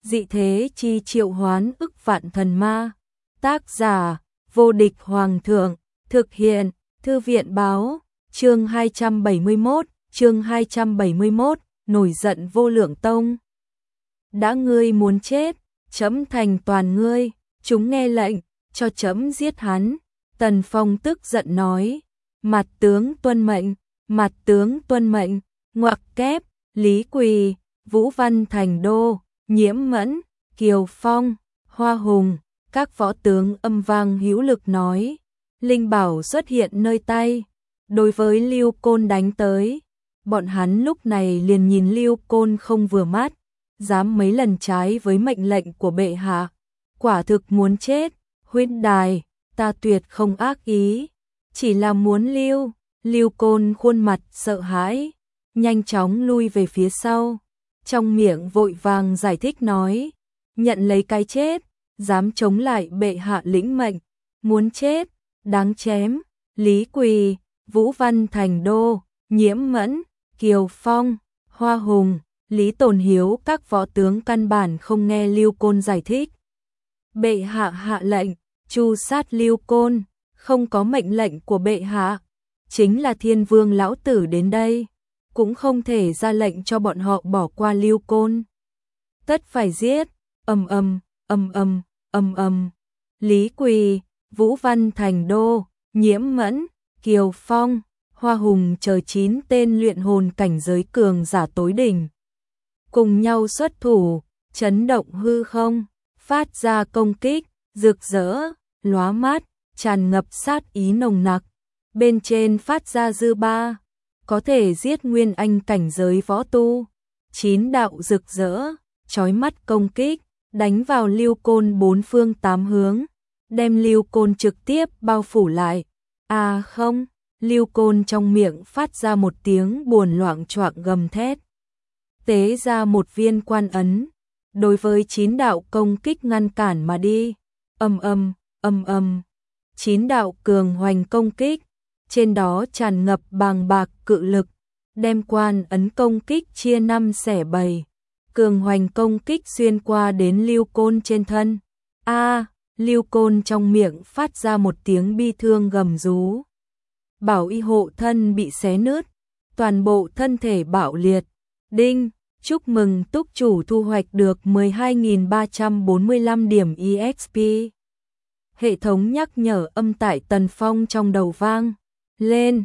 dị thế chi triệu hoán ức vạn thần ma. Tác giả, vô địch hoàng thượng, thực hiện, thư viện báo, chương 271, nổi giận vô lượng tông. Đã ngươi muốn chết, trẫm thành toàn ngươi, chúng nghe lệnh, cho trẫm giết hắn. Tần Phong tức giận nói, mặt tướng tuân mệnh, ngoặc kép, Lý Quỳ, Vũ Văn Thành Đô, Nhiễm Mẫn, Kiều Phong, Hoa Hùng, các võ tướng âm vang hữu lực nói, linh bảo xuất hiện nơi tay, đối với Lưu Côn đánh tới. Bọn hắn lúc này liền nhìn Lưu Côn không vừa mắt, dám mấy lần trái với mệnh lệnh của bệ hạ, quả thực muốn chết. Huynh đài, ta tuyệt không ác ý, chỉ là muốn Lưu Côn khuôn mặt sợ hãi, nhanh chóng lui về phía sau, trong miệng vội vàng giải thích nói, nhận lấy cái chết, dám chống lại bệ hạ lĩnh mệnh, muốn chết, đáng chém. Lý Quỳ, Vũ Văn Thành Đô, Nhiễm Mẫn, Kiều Phong, Hoa Hùng, Lý Tồn Hiếu các võ tướng căn bản không nghe Lưu Côn giải thích. Bệ hạ hạ lệnh, tru sát Lưu Côn, không có mệnh lệnh của bệ hạ, chính là Thiên Vương lão tử đến đây, cũng không thể ra lệnh cho bọn họ bỏ qua Lưu Côn. Tất phải giết, Lý Quỳ, Vũ Văn Thành Đô, Nhiễm Mẫn, Kiều Phong, Hoa Hùng chờ 9 tên luyện hồn cảnh giới cường giả tối đỉnh, cùng nhau xuất thủ, chấn động hư không, phát ra công kích, rực rỡ, lóa mắt, tràn ngập sát ý nồng nặc, bên trên phát ra dư ba, có thể giết nguyên anh cảnh giới võ tu. 9 đạo rực rỡ, chói mắt công kích, đánh vào Lưu Côn 4 phương 8 hướng, đem Lưu Côn trực tiếp bao phủ lại. À không, Lưu Côn trong miệng phát ra một tiếng buồn loạng choạng gầm thét, tế ra một viên quan ấn, đối với 9 đạo công kích ngăn cản mà đi. 9 đạo cường hoành công kích, trên đó tràn ngập bàng bạc cự lực, đem quan ấn công kích chia 5 xẻ 7. Cường hoành công kích xuyên qua đến Lưu Côn trên thân. Lưu Côn trong miệng phát ra một tiếng bi thương gầm rú. Bảo y hộ thân bị xé nứt, toàn bộ thân thể bạo liệt. Đinh, chúc mừng túc chủ thu hoạch được 12.345 điểm EXP. Hệ thống nhắc nhở âm tại Tần Phong trong đầu vang lên,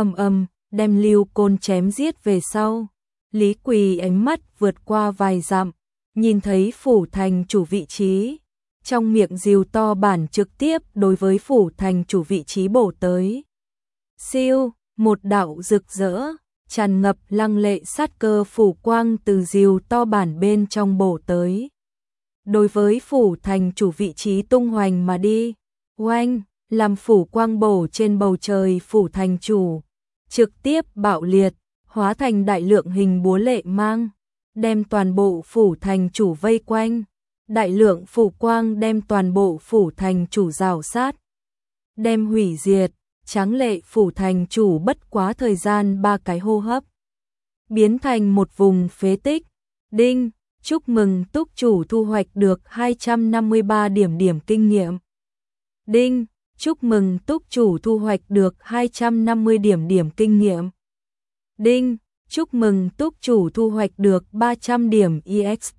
đem Lưu Côn chém giết về sau. Lý Quỳ ánh mắt vượt qua vài dặm, nhìn thấy phủ thành chủ vị trí, trong miệng rìu to bản trực tiếp đối với phủ thành chủ vị trí bổ tới. Siêu, một đạo rực rỡ, tràn ngập lăng lệ sát cơ phủ quang từ rìu to bản bên trong bổ tới. Đối với phủ thành chủ vị trí tung hoành mà đi, oanh, làm phủ quang bổ trên bầu trời phủ thành chủ, trực tiếp bạo liệt, hóa thành đại lượng hình búa lệ mang, đem toàn bộ phủ thành chủ vây quanh. Đại lượng phủ quang đem toàn bộ phủ thành chủ rào sát, đem hủy diệt, tráng lệ phủ thành chủ bất quá thời gian 3 cái hô hấp, biến thành một vùng phế tích. Đinh, chúc mừng túc chủ thu hoạch được 253 điểm kinh nghiệm. Đinh, chúc mừng túc chủ thu hoạch được 250 điểm kinh nghiệm. Đinh, chúc mừng túc chủ thu hoạch được 300 điểm EXP.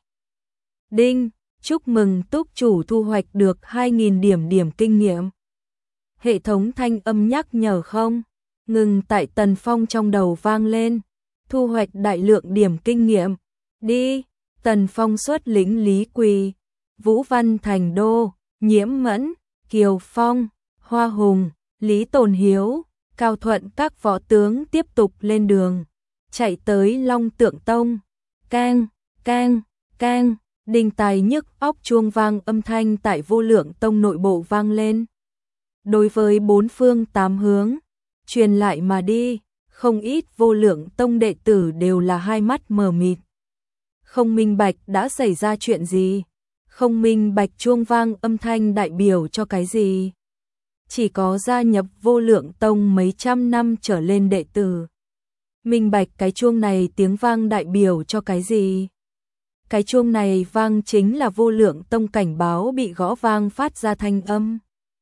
Đinh, chúc mừng túc chủ thu hoạch được 2.000 điểm kinh nghiệm. Hệ thống thanh âm nhắc nhở không ngừng tại Tần Phong trong đầu vang lên, thu hoạch đại lượng điểm kinh nghiệm. Đi, Tần Phong xuất lĩnh Lý Quỳ, Vũ Văn Thành Đô, Nhiễm Mẫn, Kiều Phong, Hoa Hùng, Lý Tồn Hiếu, Cao Thuận các võ tướng tiếp tục lên đường, chạy tới Long Tượng Tông. Cang, cang, cang, đinh tai nhức óc chuông vang âm thanh tại Vô Lượng Tông nội bộ vang lên. Đối với 4 phương 8 hướng, truyền lại mà đi, không ít Vô Lượng Tông đệ tử đều là hai mắt mờ mịt. Không minh bạch đã xảy ra chuyện gì, không minh bạch chuông vang âm thanh đại biểu cho cái gì. Chỉ có gia nhập Vô Lượng Tông mấy trăm năm trở lên đệ tử minh bạch cái chuông này tiếng vang đại biểu cho cái gì. Cái chuông này vang chính là Vô Lượng Tông cảnh báo bị gõ vang phát ra thanh âm.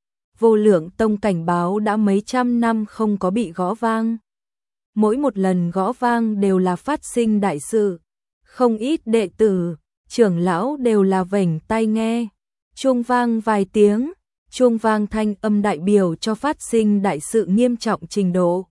Vô Lượng Tông cảnh báo đã mấy trăm năm không có bị gõ vang. Mỗi một lần gõ vang đều là phát sinh đại sự. Không ít đệ tử, trưởng lão đều là vểnh tai nghe. Chuông vang vài tiếng, chuông vang thanh âm đại biểu cho phát sinh đại sự nghiêm trọng trình độ.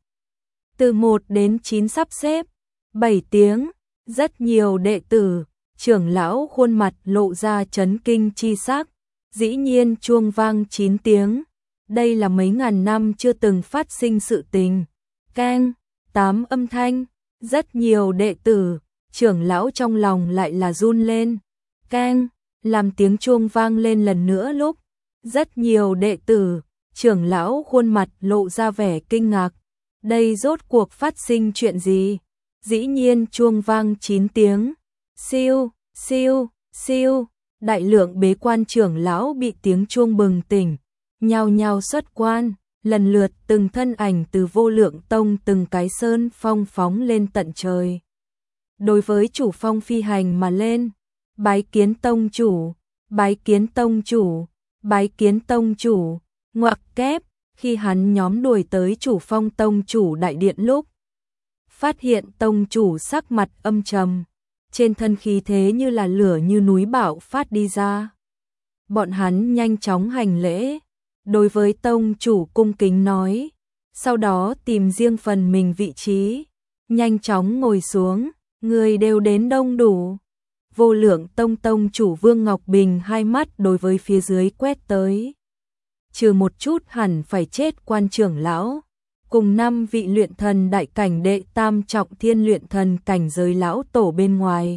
Từ 1 đến 9 sắp xếp, 7 tiếng, rất nhiều đệ tử, trưởng lão khuôn mặt lộ ra chấn kinh chi sắc. Dĩ nhiên chuông vang 9 tiếng, đây là mấy ngàn năm chưa từng phát sinh sự tình. Keng, 8 âm thanh, rất nhiều đệ tử, trưởng lão trong lòng lại là run lên. Keng, làm tiếng chuông vang lên lần nữa lúc, rất nhiều đệ tử, trưởng lão khuôn mặt lộ ra vẻ kinh ngạc. Đây rốt cuộc phát sinh chuyện gì? Dĩ nhiên chuông vang 9 tiếng. Siêu, siêu, siêu, đại lượng bế quan trưởng lão bị tiếng chuông bừng tỉnh, nhao nhao xuất quan, lần lượt từng thân ảnh từ Vô Lượng Tông từng cái sơn phong phóng lên tận trời. Đối với chủ phong phi hành mà lên, bái kiến tông chủ, bái kiến tông chủ, bái kiến tông chủ, ngoặc kép, khi hắn nhóm đuổi tới chủ phong tông chủ đại điện lúc, phát hiện tông chủ sắc mặt âm trầm, trên thân khí thế như là lửa như núi bạo phát đi ra. Bọn hắn nhanh chóng hành lễ, đối với tông chủ cung kính nói, sau đó tìm riêng phần mình vị trí, nhanh chóng ngồi xuống, người đều đến đông đủ. Vô Lượng Tông tông chủ Vương Ngọc Bình hai mắt đối với phía dưới quét tới. Trừ một chút hẳn phải chết quan trưởng lão, cùng 5 vị luyện thần đại cảnh đệ tam trọng thiên luyện thần cảnh giới lão tổ bên ngoài.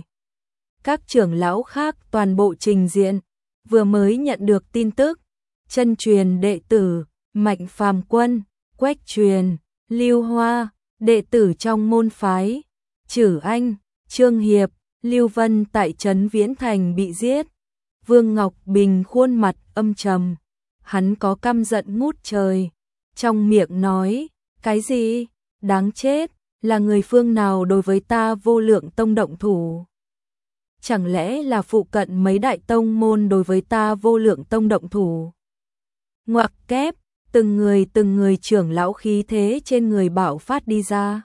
Các trưởng lão khác toàn bộ trình diện, vừa mới nhận được tin tức, chân truyền đệ tử, Mạnh Phàm Quân, Quách Truyền, Lưu Hoa, đệ tử trong môn phái, Chử Anh, Trương Hiệp, Lưu Vân tại trấn Viễn Thành bị giết. Vương Ngọc Bình khuôn mặt âm trầm, hắn có căm giận ngút trời, trong miệng nói, cái gì? Đáng chết, là người phương nào đối với ta Vô Lượng Tông động thủ? Chẳng lẽ là phụ cận mấy đại tông môn đối với ta Vô Lượng Tông động thủ? Ngoặc kép, từng người trưởng lão khí thế trên người bạo phát đi ra.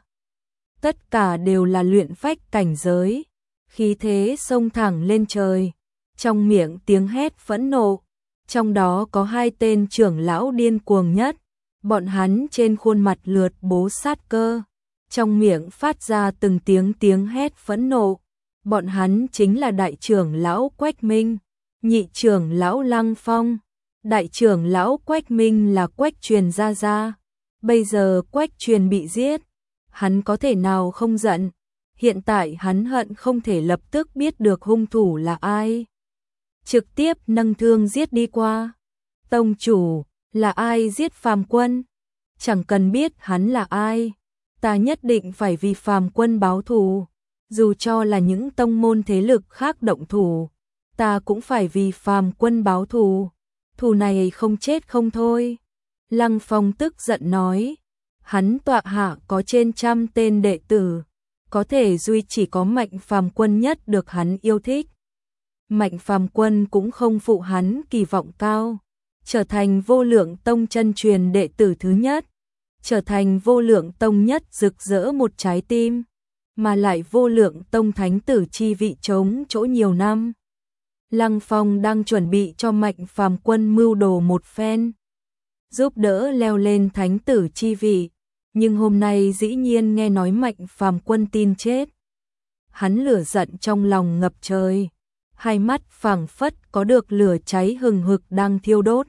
Tất cả đều là luyện phách cảnh giới, khí thế xông thẳng lên trời, trong miệng tiếng hét phẫn nộ, trong đó có 2 tên trưởng lão điên cuồng nhất, bọn hắn trên khuôn mặt lượt bố sát cơ, trong miệng phát ra từng tiếng hét phẫn nộ, bọn hắn chính là đại trưởng lão Quách Minh, nhị trưởng lão Lăng Phong, đại trưởng lão Quách Minh là Quách Truyền gia, bây giờ Quách Truyền bị giết, hắn có thể nào không giận? Hiện tại hắn hận không thể lập tức biết được hung thủ là ai. Trực tiếp nâng thương giết đi qua. Tông chủ, là ai giết Phàm Quân? Chẳng cần biết hắn là ai, ta nhất định phải vì Phàm Quân báo thù. Dù cho là những tông môn thế lực khác động thủ, ta cũng phải vì Phàm Quân báo thù. Thù này không chết không thôi. Lăng Phong tức giận nói, hắn tọa hạ có trên 100 tên đệ tử, có thể duy chỉ có Mạnh Phàm Quân nhất được hắn yêu thích. Mạnh Phàm Quân cũng không phụ hắn kỳ vọng cao, trở thành Vô Lượng Tông chân truyền đệ tử thứ nhất, trở thành Vô Lượng Tông nhất rực rỡ một trái tim, mà lại Vô Lượng Tông thánh tử chi vị trống chỗ nhiều năm. Lăng Phong đang chuẩn bị cho Mạnh Phàm Quân mưu đồ một phen, giúp đỡ leo lên thánh tử chi vị, nhưng hôm nay dĩ nhiên nghe nói Mạnh Phàm Quân tin chết. Hắn lửa giận trong lòng ngập trời, hai mắt phảng phất có được lửa cháy hừng hực đang thiêu đốt.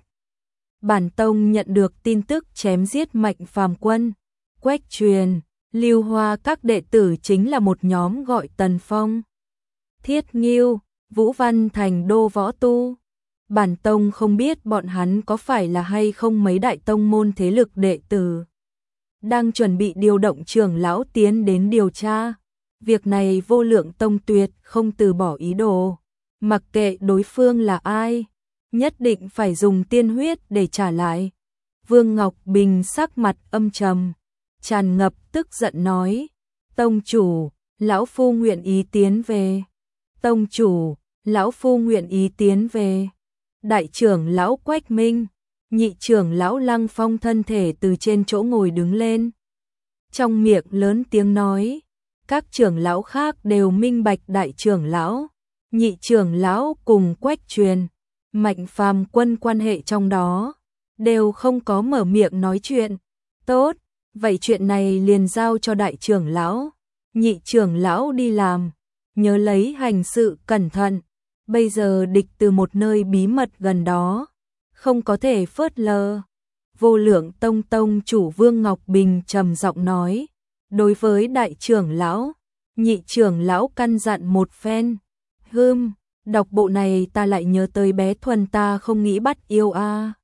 Bản tông nhận được tin tức chém giết Mạnh Phàm Quân, Quách Truyền, Lưu Hoa các đệ tử chính là một nhóm gọi Tần Phong, Thiết Nghiêu, Vũ Văn thành đô võ tu. Bản tông không biết bọn hắn có phải là hay không mấy đại tông môn thế lực đệ tử. Đang chuẩn bị điều động trưởng lão tiến đến điều tra. Việc này Vô Lượng Tông tuyệt không từ bỏ ý đồ. Mặc kệ đối phương là ai, nhất định phải dùng tiên huyết để trả lại. Vương Ngọc Bình sắc mặt âm trầm, tràn ngập tức giận nói, tông chủ, lão phu nguyện ý tiến về. Tông chủ, lão phu nguyện ý tiến về. Đại trưởng lão Quách Minh, nhị trưởng lão Lăng Phong thân thể từ trên chỗ ngồi đứng lên. Trong miệng lớn tiếng nói, các trưởng lão khác đều minh bạch đại trưởng lão, nhị trưởng lão cùng Quách Truyền, Mạnh Phàm Quân quan hệ trong đó, đều không có mở miệng nói chuyện. Tốt, vậy chuyện này liền giao cho đại trưởng lão, nhị trưởng lão đi làm, nhớ lấy hành sự cẩn thận. Bây giờ địch từ một nơi bí mật gần đó, không có thể phớt lờ. Vô Lượng Tông tông chủ Vương Ngọc Bình trầm giọng nói, đối với đại trưởng lão, nhị trưởng lão căn dặn một phen. Đọc bộ này ta lại nhớ tới bé Thuần ta không nghĩ bắt yêu a.